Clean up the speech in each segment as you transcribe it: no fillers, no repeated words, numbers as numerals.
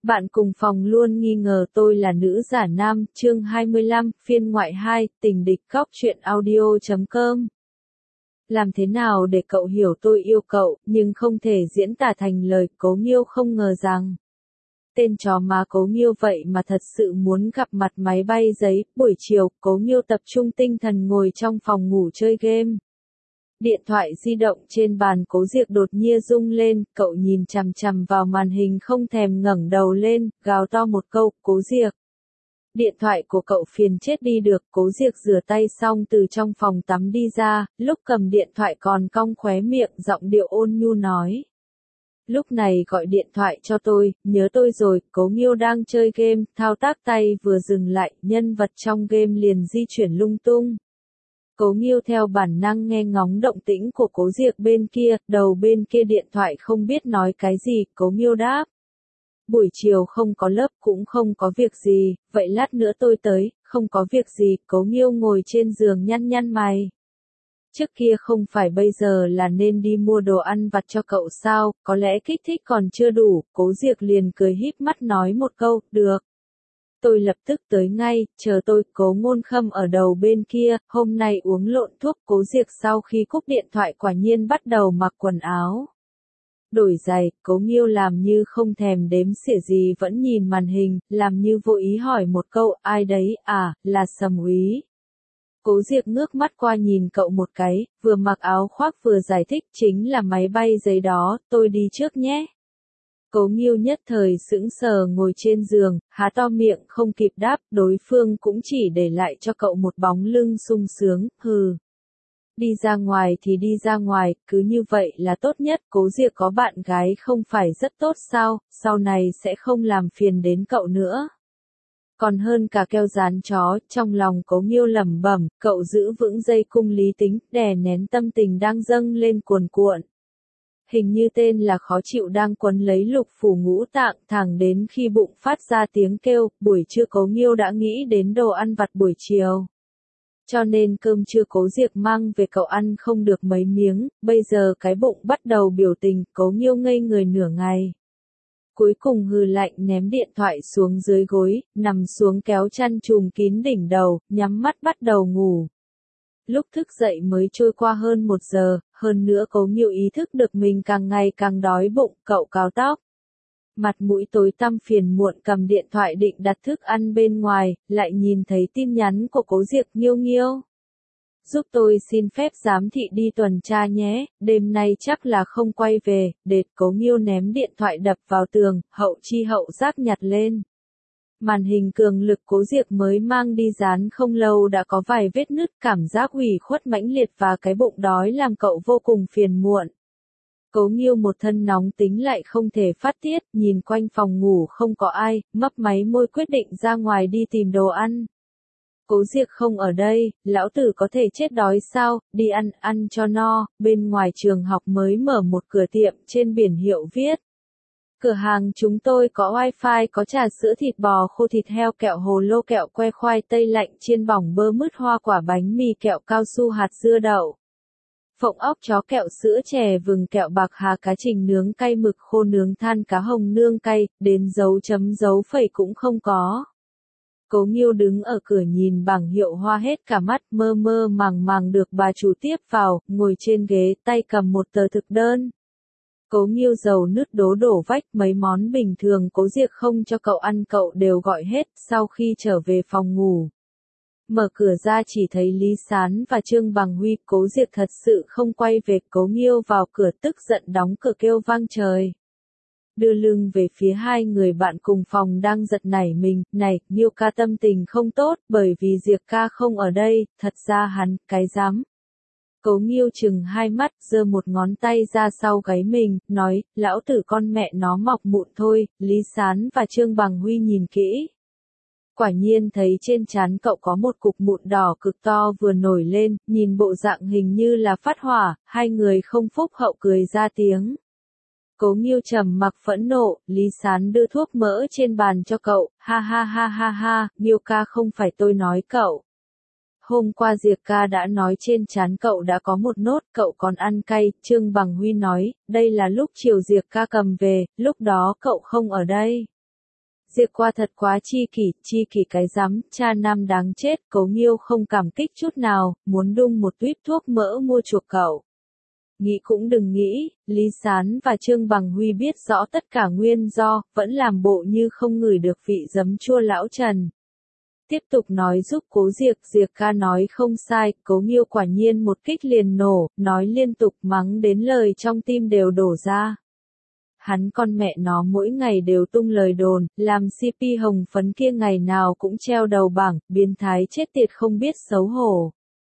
Bạn cùng phòng luôn nghi ngờ tôi là nữ giả nam, chương 25, phiên ngoại 2, tình địch góc truyện audio.com. Làm thế nào để cậu hiểu tôi yêu cậu, nhưng không thể diễn tả thành lời. Cố Nghiêu không ngờ rằng tên chó má Cố Nghiêu vậy mà thật sự muốn gặp mặt máy bay giấy. Buổi chiều, Cố Nghiêu tập trung tinh thần ngồi trong phòng ngủ chơi game. Điện thoại di động trên bàn Cố Diệc đột nhiên rung lên, cậu nhìn chằm chằm vào màn hình không thèm ngẩng đầu lên, gào to một câu, Cố Diệc. Điện thoại của cậu phiền chết đi được. Cố Diệc rửa tay xong từ trong phòng tắm đi ra, lúc cầm điện thoại còn cong khóe miệng, giọng điệu ôn nhu nói. Lúc này gọi điện thoại cho tôi, nhớ tôi rồi. Cố Nghiêu đang chơi game, thao tác tay vừa dừng lại, nhân vật trong game liền di chuyển lung tung. Cố Nghiêu theo bản năng nghe ngóng động tĩnh của Cố Diệc bên kia, đầu bên kia điện thoại không biết nói cái gì. Cố Nghiêu đáp. Buổi chiều không có lớp cũng không có việc gì, vậy lát nữa tôi tới. Không có việc gì. Cố Nghiêu ngồi trên giường nhăn nhăn mày. Trước kia không phải bây giờ là nên đi mua đồ ăn vặt cho cậu sao, có lẽ kích thích còn chưa đủ. Cố Diệc liền cười híp mắt nói một câu, được. Tôi lập tức tới ngay, chờ tôi. Cố Ngôn Khâm ở đầu bên kia, hôm nay uống lộn thuốc. Cố Diệc sau khi cúp điện thoại quả nhiên bắt đầu mặc quần áo. Đổi giày. Cố Nghiêu làm như không thèm đếm xỉa gì vẫn nhìn màn hình, làm như vô ý hỏi một câu, ai đấy, à, là Sầm Úy. Cố Diệc ngước mắt qua nhìn cậu một cái, vừa mặc áo khoác vừa giải thích, chính là máy bay giấy đó, tôi đi trước nhé. Cố Nghiêu nhất thời sững sờ ngồi trên giường, há to miệng không kịp đáp, đối phương cũng chỉ để lại cho cậu một bóng lưng sung sướng, hừ. Đi ra ngoài thì đi ra ngoài, cứ như vậy là tốt nhất. Cố Diệc có bạn gái không phải rất tốt sao, sau này sẽ không làm phiền đến cậu nữa. Còn hơn cả keo dán chó. Trong lòng Cố Nghiêu lẩm bẩm, cậu giữ vững dây cung lý tính, đè nén tâm tình đang dâng lên cuồn cuộn. Hình như tên là khó chịu đang quấn lấy lục phủ ngũ tạng, thẳng đến khi bụng phát ra tiếng kêu. Buổi trưa Cố Nghiêu đã nghĩ đến đồ ăn vặt buổi chiều. Cho nên cơm trưa Cố Diệc mang về cậu ăn không được mấy miếng, bây giờ cái bụng bắt đầu biểu tình. Cố Nghiêu ngây người nửa ngày. Cuối cùng hừ lạnh ném điện thoại xuống dưới gối, nằm xuống kéo chăn trùm kín đỉnh đầu, nhắm mắt bắt đầu ngủ. Lúc thức dậy mới trôi qua hơn 1 giờ, hơn nữa Cố Nghiêu ý thức được mình càng ngày càng đói bụng, cậu cào tóc. Mặt mũi tối tăm phiền muộn cầm điện thoại định đặt thức ăn bên ngoài, lại nhìn thấy tin nhắn của Cố Diệc. Nghiêu Nghiêu. Giúp tôi xin phép giám thị đi tuần tra nhé, đêm nay chắc là không quay về. Đệt. Cố Nghiêu ném điện thoại đập vào tường, hậu chi hậu giác nhặt lên. Màn hình cường lực Cố Diệc mới mang đi dán không lâu đã có vài vết nứt, cảm giác ủy khuất mãnh liệt và cái bụng đói làm cậu vô cùng phiền muộn. Cố Nghiêu một thân nóng tính lại không thể phát tiết, nhìn quanh phòng ngủ không có ai, mấp máy môi quyết định ra ngoài đi tìm đồ ăn. Cố Diệc không ở đây, lão tử có thể chết đói sao, đi ăn cho no. Bên ngoài trường học mới mở một cửa tiệm, trên biển hiệu viết. Cửa hàng chúng tôi có wifi, có trà sữa, thịt bò khô, thịt heo, kẹo hồ lô, kẹo que, khoai tây lạnh chiên bỏng, bơ mứt, hoa quả, bánh mì, kẹo cao su, hạt dưa đậu. Phộng óc chó, kẹo sữa chè vừng, kẹo bạc hà, cá trình nướng cay, mực khô nướng than, cá hồng nương cay, đến dấu chấm dấu phẩy cũng không có. Cố Nghiêu đứng ở cửa nhìn bảng hiệu hoa hết cả mắt, mơ mơ màng màng được bà chủ tiếp vào, ngồi trên ghế, tay cầm một tờ thực đơn. Cố Nghiêu dầu nứt đổ vách, mấy món bình thường Cố Diệc không cho cậu ăn cậu đều gọi hết. Sau khi trở về phòng ngủ, mở cửa ra chỉ thấy Lý Sán và Trương Bằng Huy. Cố Diệc thật sự không quay về. Cố Nghiêu vào cửa tức giận đóng cửa kêu vang trời. Đưa lưng về phía hai người bạn cùng phòng đang giật nảy mình, này, Nghiêu ca tâm tình không tốt, bởi vì Diệc ca không ở đây, thật ra hắn, cái dám. Cố Nghiêu chừng hai mắt, giơ một ngón tay ra sau gáy mình, nói, lão tử con mẹ nó mọc mụn thôi. Lý Sán và Trương Bằng Huy nhìn kỹ. Quả nhiên thấy trên trán cậu có một cục mụn đỏ cực to vừa nổi lên, nhìn bộ dạng hình như là phát hỏa, hai người không phúc hậu cười ra tiếng. Cố Nghiêu trầm mặc phẫn nộ, Lý Sán đưa thuốc mỡ trên bàn cho cậu, ha ha ha ha ha, Nghiêu ca không phải tôi nói cậu. Hôm qua Diệc ca đã nói trên trán cậu đã có một nốt, cậu còn ăn cay. Trương Bằng Huy nói, đây là lúc chiều Diệc ca cầm về, lúc đó cậu không ở đây. Diệp qua thật quá chi kỷ cái rắm, cha nam đáng chết, Cố Nghiêu không cảm kích chút nào, muốn đung một tuýp thuốc mỡ mua chuộc cậu. Nghĩ cũng đừng nghĩ, Lý Sán và Trương Bằng Huy biết rõ tất cả nguyên do, vẫn làm bộ như không ngửi được vị giấm chua lão Trần. Tiếp tục nói giúp Cố Diệc, Diệc ca nói không sai, Cố Nghiêu quả nhiên một kích liền nổ, nói liên tục mắng đến lời trong tim đều đổ ra. Hắn con mẹ nó mỗi ngày đều tung lời đồn, làm CP hồng phấn kia ngày nào cũng treo đầu bảng, biến thái chết tiệt không biết xấu hổ.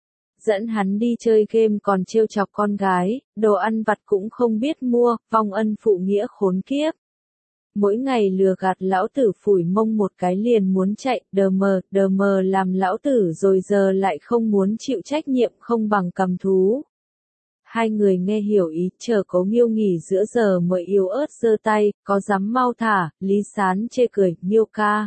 Dẫn hắn đi chơi game còn trêu chọc con gái, đồ ăn vặt cũng không biết mua, vong ân phụ nghĩa khốn kiếp. Mỗi ngày lừa gạt lão tử phủi mông một cái liền muốn chạy, đờ mờ làm lão tử rồi giờ lại không muốn chịu trách nhiệm không bằng cầm thú. Hai người nghe hiểu ý, chờ Cố Nghiêu nghỉ giữa giờ mới yếu ớt giơ tay, có dám mau thả, Lý Sán chê cười, Nghiêu ca.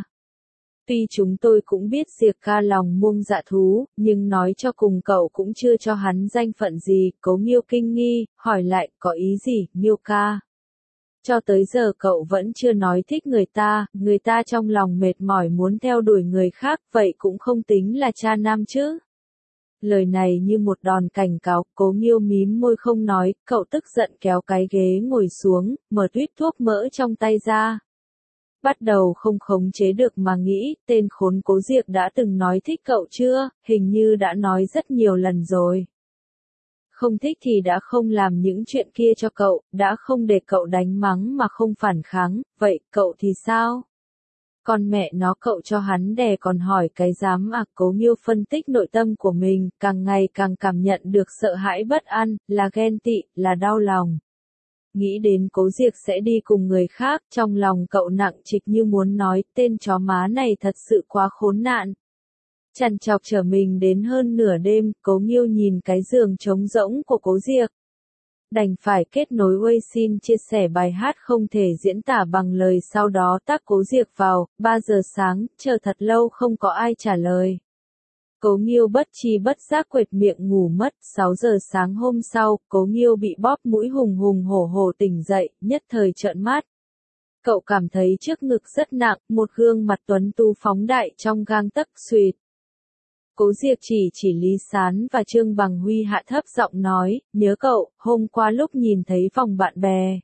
Tuy chúng tôi cũng biết Diệc ca lòng muông dạ thú, nhưng nói cho cùng cậu cũng chưa cho hắn danh phận gì, Cố Nghiêu kinh nghi, hỏi lại, có ý gì, Nghiêu ca? Cho tới giờ cậu vẫn chưa nói thích người ta trong lòng mệt mỏi muốn theo đuổi người khác, vậy cũng không tính là cha nam chứ. Lời này như một đòn cảnh cáo, Cố Nghiêu mím môi không nói, cậu tức giận kéo cái ghế ngồi xuống, mở tuýp thuốc mỡ trong tay ra. Bắt đầu không khống chế được mà nghĩ, tên khốn Cố Diệc đã từng nói thích cậu chưa, hình như đã nói rất nhiều lần rồi. Không thích thì đã không làm những chuyện kia cho cậu, đã không để cậu đánh mắng mà không phản kháng, vậy cậu thì sao? Con mẹ nó cậu cho hắn đè còn hỏi cái dám à, Cố Nghiêu phân tích nội tâm của mình, càng ngày càng cảm nhận được sợ hãi bất an, là ghen tị, là đau lòng. Nghĩ đến Cố Diệc sẽ đi cùng người khác, trong lòng cậu nặng trịch như muốn nói, tên chó má này thật sự quá khốn nạn. Trằn trọc trở mình đến hơn nửa đêm, Cố Nghiêu nhìn cái giường trống rỗng của Cố Diệc. Đành phải kết nối Weixin chia sẻ bài hát không thể diễn tả bằng lời, sau đó tác Cố Diệc vào, 3 giờ sáng, chờ thật lâu không có ai trả lời. Cố Nghiêu bất tri bất giác quệt miệng ngủ mất, 6 giờ sáng hôm sau, Cố Nghiêu bị bóp mũi hùng hùng hổ hổ tỉnh dậy, nhất thời trợn mắt. Cậu cảm thấy trước ngực rất nặng, một gương mặt tuấn tú phóng đại trong gang tấc xuyệt. Cố Diệc chỉ Lý Sán và Trương Bằng Huy hạ thấp giọng nói, nhớ cậu, hôm qua lúc nhìn thấy phòng bạn bè.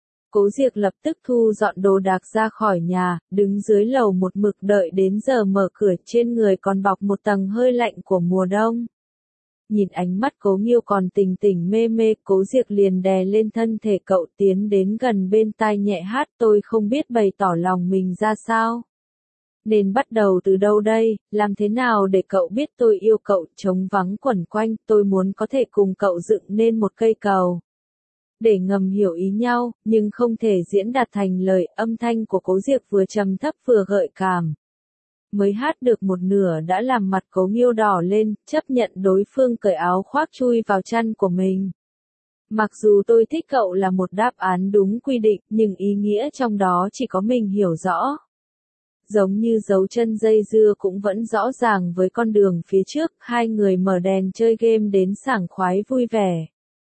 Cố Diệc lập tức thu dọn đồ đạc ra khỏi nhà, đứng dưới lầu một mực đợi đến giờ mở cửa, trên người còn bọc một tầng hơi lạnh của mùa đông. Nhìn ánh mắt Cố Nghiêu còn tỉnh tỉnh mê mê, Cố Diệc liền đè lên thân thể cậu tiến đến gần bên tai nhẹ hát, tôi không biết bày tỏ lòng mình ra sao. Nên bắt đầu từ đâu đây, làm thế nào để cậu biết tôi yêu cậu, trống vắng quẩn quanh, tôi muốn có thể cùng cậu dựng nên một cây cầu. Để ngầm hiểu ý nhau, nhưng không thể diễn đạt thành lời, âm thanh của Cố Diệc vừa trầm thấp vừa gợi cảm. Mới hát được một nửa đã làm mặt Cố Nghiêu đỏ lên, chấp nhận đối phương cởi áo khoác chui vào chăn của mình. Mặc dù tôi thích cậu là một đáp án đúng quy định, nhưng ý nghĩa trong đó chỉ có mình hiểu rõ. Giống như dấu chân dây dưa cũng vẫn rõ ràng với con đường phía trước, hai người mở đèn chơi game đến sảng khoái vui vẻ.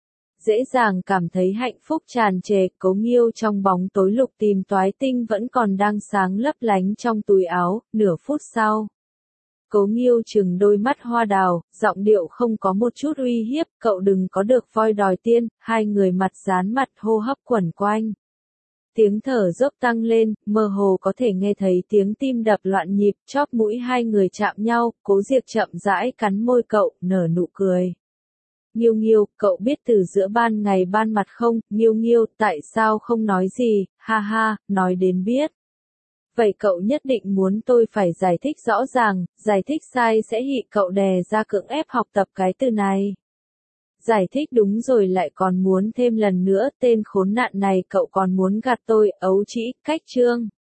Dễ dàng cảm thấy hạnh phúc tràn trề, Cố Nghiêu trong bóng tối lục tìm toái tinh vẫn còn đang sáng lấp lánh trong túi áo, nửa phút sau. Cố Nghiêu trừng đôi mắt hoa đào, giọng điệu không có một chút uy hiếp, cậu đừng có được voi đòi tiên, hai người mặt dán mặt hô hấp quẩn quanh. Tiếng thở dốc tăng lên, mơ hồ có thể nghe thấy tiếng tim đập loạn nhịp, chóp mũi hai người chạm nhau, Cố Diệc chậm rãi cắn môi cậu, nở nụ cười. Nghiêu Nghiêu, cậu biết từ giữa ban ngày ban mặt không, Nghiêu Nghiêu, tại sao không nói gì, ha ha, nói đến biết. Vậy cậu nhất định muốn tôi phải giải thích rõ ràng, giải thích sai sẽ bị cậu đè ra cưỡng ép học tập cái từ này. Giải thích đúng rồi lại còn muốn thêm lần nữa, tên khốn nạn này cậu còn muốn gạt tôi, ấu trĩ, cách chương.